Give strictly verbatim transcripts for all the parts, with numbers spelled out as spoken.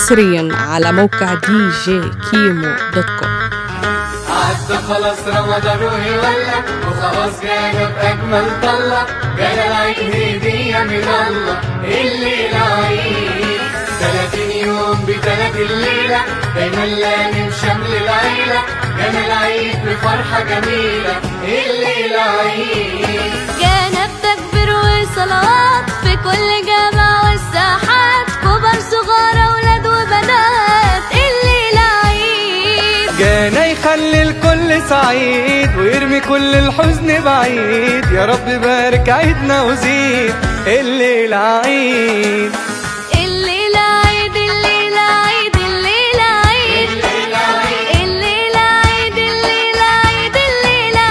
حصريا على موقع دي جي كيمو دوت كوم. عدى خلاص رمضان ويولع وخلاص جانا بأجمل طلة، جانا العيد هدية من الله الليلة عيد. تلاتين يوم بتلاتين ليلة دايما لامم شمل العيلة، جانا العيد بفرحة جميلة الليلة عيد. جانا بتكبير وصلوات في كل جامع والساحات، كبار صغار أولاد وبنات الليلة عيد. جانا يخلي الكل سعيد ويرمي كل الحزن بعيد، يا رب بارك عيدنا وزيد الليلة عيد. الليلة عيد الليلة عيد الليلة عيد الليلة عيد الليلة عيد الليلة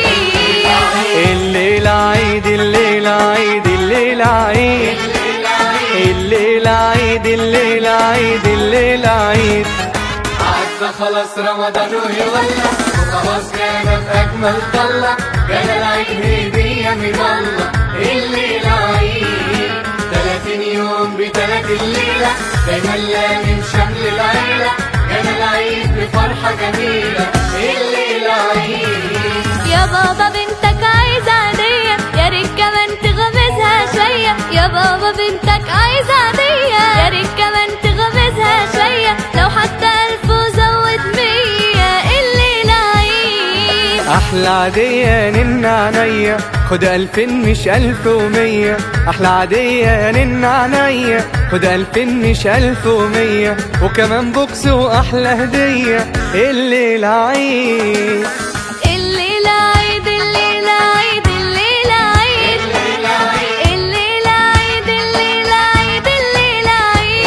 عيد الليلة عيد الليلة عيد الليلة عيد الليلة عيد الليلة عيد الليلة عيد. عدى خلاص رمضان ويولع وخلاص جانا بأجمل طلة، جانا العيد هدية من الله الليلة عيد. تلاتين يوم بتلاتين ليلة دايما لامم شمل العيلة، جانا العيد بفرحة جميلة الليلة عيد. يا بابا بنتك عايزة عادية، يا ريت كمان تغمزها شوية. يا بابا بنتك عايزة عادية، يا ريت كمان تغمزها شوية. لو حتى ألف وزود مية الليلة عيد. أحلى عادية نن عينيا، خد ألفين مش ألف ومية. أحلى عادية نن عينيا، خد ألفين مش ألف ومية. وكمان بوكس وأحلى هدية الليلة عيد. الليلة عيد الليلة عيد الليلة عيد الليلة عيد الليلة عيد الليلة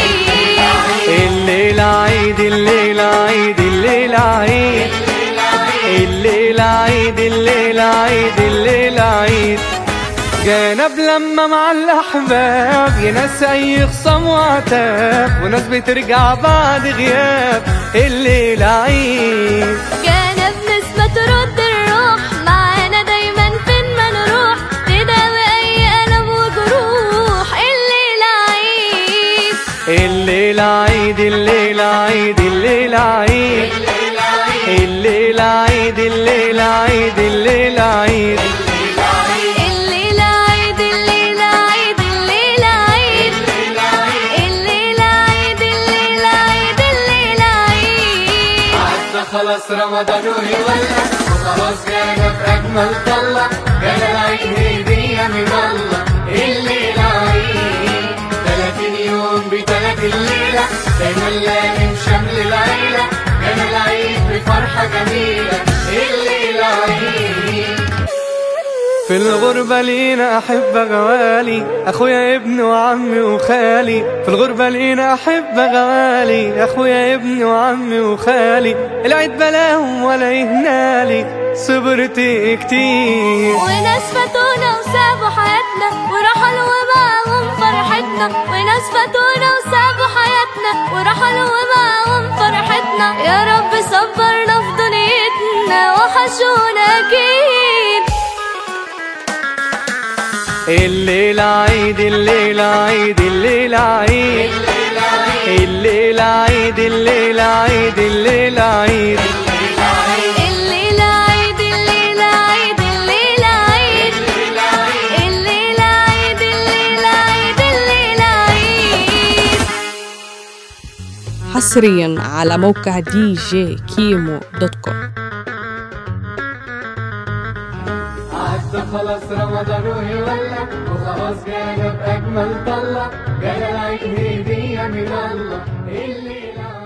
عيد الليلة عيد الليلة عيد الليلة عيد الليلة عيد الليلة عيد الليلة عيد. جانا بلمة مع الأحباب، يا ناس أي خصام وعتاب، وناس بترجع بعد غياب الليلة عيد. جانا بنسمة ترد الروح، معانا دايما فين ما نروح، تداوي أي ألم وجروح الليلة عيد. الليلة عيد الليلة عيد الليلة عيد الليلة عيد الليلة عيد الليلة عيد. الليلة عيد الليلة عيد الليلة عيد الليلة عيد الليلة عيد الليلة عيد. عدى خلاص رمضان ويولع وخلاص جانا بأجمل طلة، جانا العيد هدية من الله الليلة عيد. تلاتين يوم بتلاتين ليلة دايما لامم شمل العيلة، جانا العيد بفرحة جميلة الليلة عيد. في الغربة لينا أحبة غوالي، أخويا ابن وعمي وخالي. في الغربة لينا أحبة غوالي، أخويا ابن وعمي وخالي. العيد بلاهم ولا يهنالي، صبرت كتير. وناس فاتونا وسابوا حياتنا ورحلوا ومعاهم فرحتنا، وناس فاتونا وسابوا حياتنا ورحلوا ومعاهم فرحتنا. يا رب صبرنا في دنيتنا وحشونا أكيد. الليلة عيد الليلة عيد الليلة عيد الليلة عيد الليلة عيد الليلة عيد. الليلة عيد الليلة عيد الليلة عيد الليلة عيد الليلة عيد الليلة عيد. حصريا على موقع دي جي كيمو دوت كوم. عدى خلاص رمضان ويولع وخلاص جانا بأجمل طلة، جانا العيد هدية من الله الليلة